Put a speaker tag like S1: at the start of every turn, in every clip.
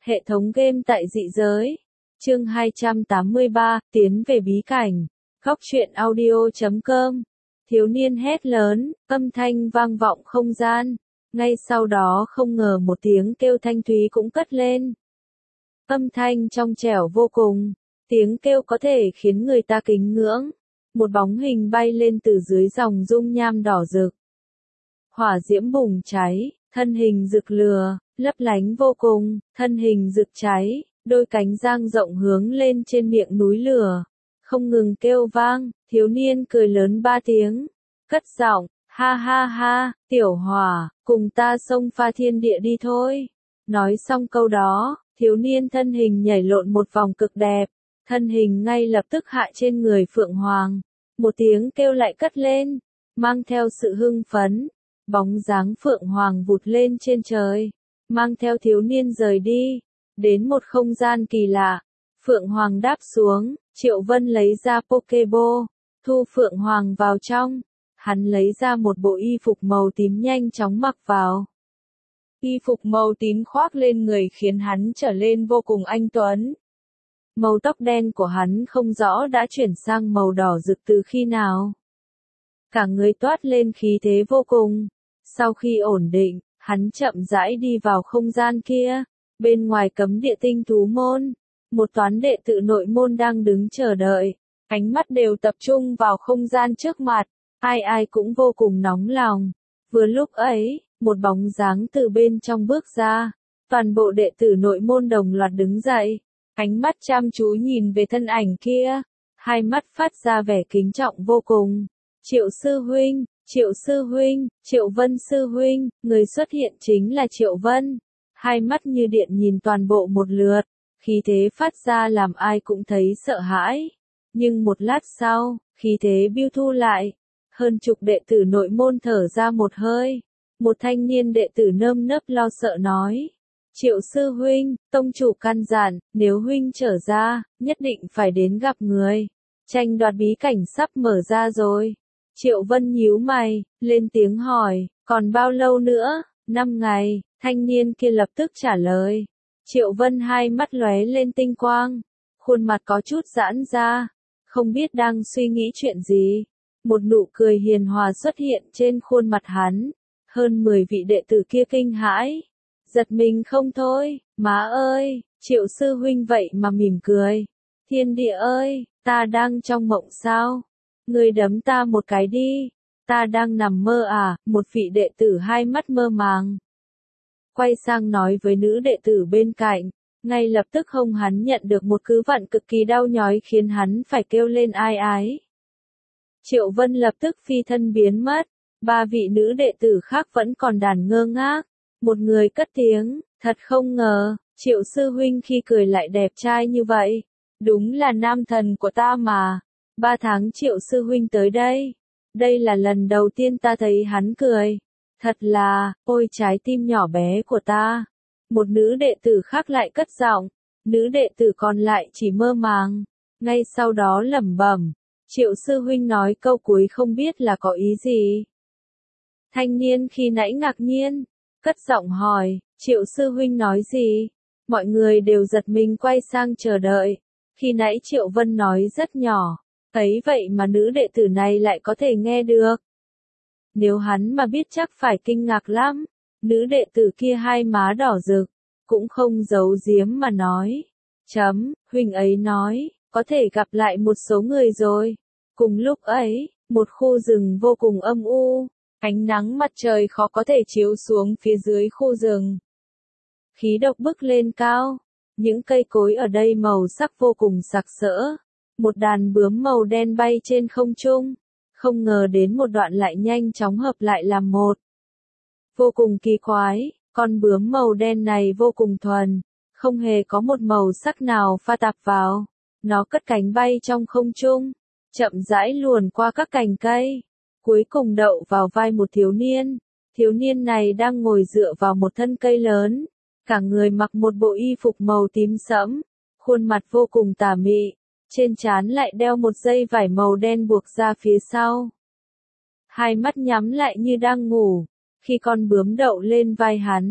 S1: Hệ thống game tại dị giới. Chương 283, tiến về bí cảnh. Góc truyện audio.com. Thiếu niên hét lớn, âm thanh vang vọng không gian. Ngay sau đó không ngờ một tiếng kêu thanh thúy cũng cất lên. Âm thanh trong trẻo vô cùng, tiếng kêu có thể khiến người ta kính ngưỡng. Một bóng hình bay lên từ dưới dòng dung nham đỏ rực. Hỏa diễm bùng cháy, thân hình rực lửa, lấp lánh vô cùng, thân hình rực cháy, đôi cánh dang rộng hướng lên trên miệng núi lửa. Không ngừng kêu vang, thiếu niên cười lớn 3 tiếng, cất giọng, ha ha ha, tiểu hỏa, cùng ta xông pha thiên địa đi thôi. Nói xong câu đó, thiếu niên thân hình nhảy lộn một vòng cực đẹp, thân hình ngay lập tức hạ trên người Phượng Hoàng. Một tiếng kêu lại cất lên, mang theo sự hưng phấn, bóng dáng Phượng Hoàng vụt lên trên trời, mang theo thiếu niên rời đi, đến một không gian kỳ lạ. Phượng Hoàng đáp xuống, Triệu Vân lấy ra Pokeball, thu Phượng Hoàng vào trong, hắn lấy ra một bộ y phục màu tím nhanh chóng mặc vào. Y phục màu tím khoác lên người khiến hắn trở lên vô cùng anh tuấn. Màu tóc đen của hắn không rõ đã chuyển sang màu đỏ rực từ khi nào. Cả người toát lên khí thế vô cùng. Sau khi ổn định, hắn chậm rãi đi vào không gian kia. Bên ngoài cấm địa tinh thú môn, một toán đệ tử nội môn đang đứng chờ đợi. Ánh mắt đều tập trung vào không gian trước mặt, ai ai cũng vô cùng nóng lòng. Vừa lúc ấy, một bóng dáng từ bên trong bước ra. Toàn bộ đệ tử nội môn đồng loạt đứng dậy. Ánh mắt chăm chú nhìn về thân ảnh kia, hai mắt phát ra vẻ kính trọng vô cùng. Triệu sư huynh, Triệu sư huynh, Triệu Vân sư huynh, người xuất hiện chính là Triệu Vân. Hai mắt như điện nhìn toàn bộ một lượt, khí thế phát ra làm ai cũng thấy sợ hãi. Nhưng một lát sau, khí thế biêu thu lại, hơn chục đệ tử nội môn thở ra một hơi. Một thanh niên đệ tử nơm nớp lo sợ nói. Triệu sư huynh, tông chủ căn dặn, nếu huynh trở ra, nhất định phải đến gặp người. Tranh đoạt bí cảnh sắp mở ra rồi. Triệu Vân nhíu mày, lên tiếng hỏi, còn bao lâu nữa? 5 ngày, thanh niên kia lập tức trả lời. Triệu Vân hai mắt lóe lên tinh quang, khuôn mặt có chút giãn ra, không biết đang suy nghĩ chuyện gì. Một nụ cười hiền hòa xuất hiện trên khuôn mặt hắn, hơn 10 vị đệ tử kia kinh hãi. Giật mình không thôi, má ơi, Triệu sư huynh vậy mà mỉm cười. Thiên địa ơi, ta đang trong mộng sao? Ngươi đấm ta một cái đi, ta đang nằm mơ à? Một vị đệ tử hai mắt mơ màng. Quay sang nói với nữ đệ tử bên cạnh, ngay lập tức hông hắn nhận được một cú vặn cực kỳ đau nhói khiến hắn phải kêu lên ai ái. Triệu Vân lập tức phi thân biến mất, 3 vị nữ đệ tử khác vẫn còn đàn ngơ ngác. Một người cất tiếng, thật không ngờ, Triệu sư huynh khi cười lại đẹp trai như vậy. Đúng là nam thần của ta mà. 3 tháng Triệu sư huynh tới đây. Đây là lần đầu tiên ta thấy hắn cười. Thật là, ôi trái tim nhỏ bé của ta. Một nữ đệ tử khác lại cất giọng. Nữ đệ tử còn lại chỉ mơ màng. Ngay sau đó lẩm bẩm. Triệu sư huynh nói câu cuối không biết là có ý gì. Thanh niên khi nãy ngạc nhiên. Cất giọng hỏi, Triệu sư huynh nói gì? Mọi người đều giật mình quay sang chờ đợi. Khi nãy Triệu Vân nói rất nhỏ, ấy vậy mà nữ đệ tử này lại có thể nghe được. Nếu hắn mà biết chắc phải kinh ngạc lắm. Nữ đệ tử kia hai má đỏ rực, cũng không giấu giếm mà nói. Huynh ấy nói, có thể gặp lại một số người rồi. Cùng lúc ấy, một khu rừng vô cùng âm u. Ánh nắng mặt trời khó có thể chiếu xuống phía dưới khu rừng. Khí độc bức lên cao. Những cây cối ở đây màu sắc vô cùng sặc sỡ. Một đàn bướm màu đen bay trên không trung. Không ngờ đến một đoạn lại nhanh chóng hợp lại làm một. Vô cùng kỳ quái, con bướm màu đen này vô cùng thuần. Không hề có một màu sắc nào pha tạp vào. Nó cất cánh bay trong không trung. Chậm rãi luồn qua các cành cây. Cuối cùng đậu vào vai một thiếu niên. Thiếu niên này đang ngồi dựa vào một thân cây lớn. Cả người mặc một bộ y phục màu tím sẫm. Khuôn mặt vô cùng tà mị. Trên trán lại đeo một dây vải màu đen buộc ra phía sau. Hai mắt nhắm lại như đang ngủ. Khi con bướm đậu lên vai hắn,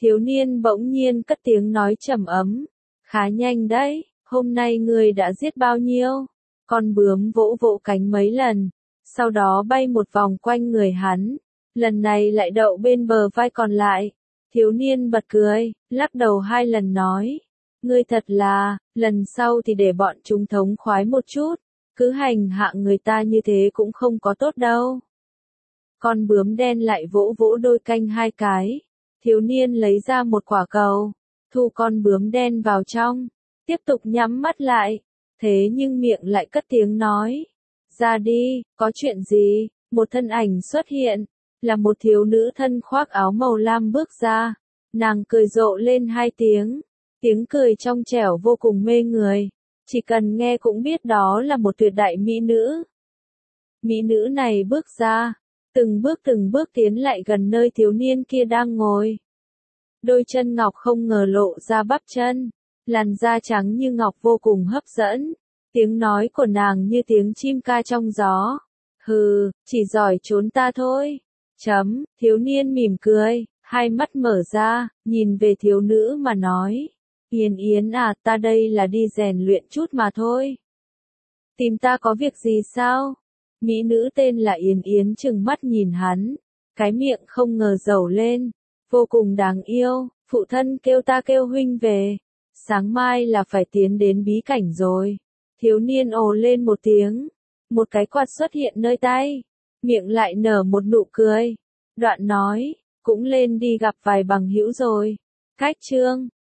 S1: Thiếu niên bỗng nhiên cất tiếng nói trầm ấm. Khá nhanh đấy, hôm nay ngươi đã giết bao nhiêu? Con bướm vỗ vỗ cánh mấy lần, sau đó bay một vòng quanh người hắn. Lần này lại đậu bên bờ vai còn lại. Thiếu niên bật cười, lắc đầu 2 lần nói. Ngươi thật là, lần sau thì để bọn chúng thống khoái một chút. Cứ hành hạ người ta như thế cũng không có tốt đâu. Con bướm đen lại vỗ vỗ đôi cánh 2 cái. Thiếu niên lấy ra một quả cầu, thu con bướm đen vào trong, tiếp tục nhắm mắt lại. Thế nhưng miệng lại cất tiếng nói. Ra đi, có chuyện gì? Một thân ảnh xuất hiện, là một thiếu nữ thân khoác áo màu lam bước ra. Nàng cười rộ lên 2 tiếng. Tiếng cười trong trẻo vô cùng mê người. Chỉ cần nghe cũng biết đó là một tuyệt đại mỹ nữ. Mỹ nữ này bước ra, từng bước tiến lại gần nơi thiếu niên kia đang ngồi. Đôi chân ngọc không ngờ lộ ra bắp chân, làn da trắng như ngọc vô cùng hấp dẫn. Tiếng nói của nàng như tiếng chim ca trong gió. Hừ, chỉ giỏi trốn ta thôi. Thiếu niên mỉm cười, 2 mắt mở ra, nhìn về thiếu nữ mà nói. Yến Yến à, ta đây là đi rèn luyện chút mà thôi. Tìm ta có việc gì sao? Mỹ nữ tên là Yến Yến trừng mắt nhìn hắn, cái miệng không ngờ dầu lên, vô cùng đáng yêu. Phụ thân kêu ta kêu huynh về, sáng mai là phải tiến đến bí cảnh rồi. Thiếu niên ồ lên một tiếng, một cái quạt xuất hiện nơi tay, miệng lại nở một nụ cười. Đoạn nói, cũng lên đi gặp vài bằng hữu rồi. Cách chương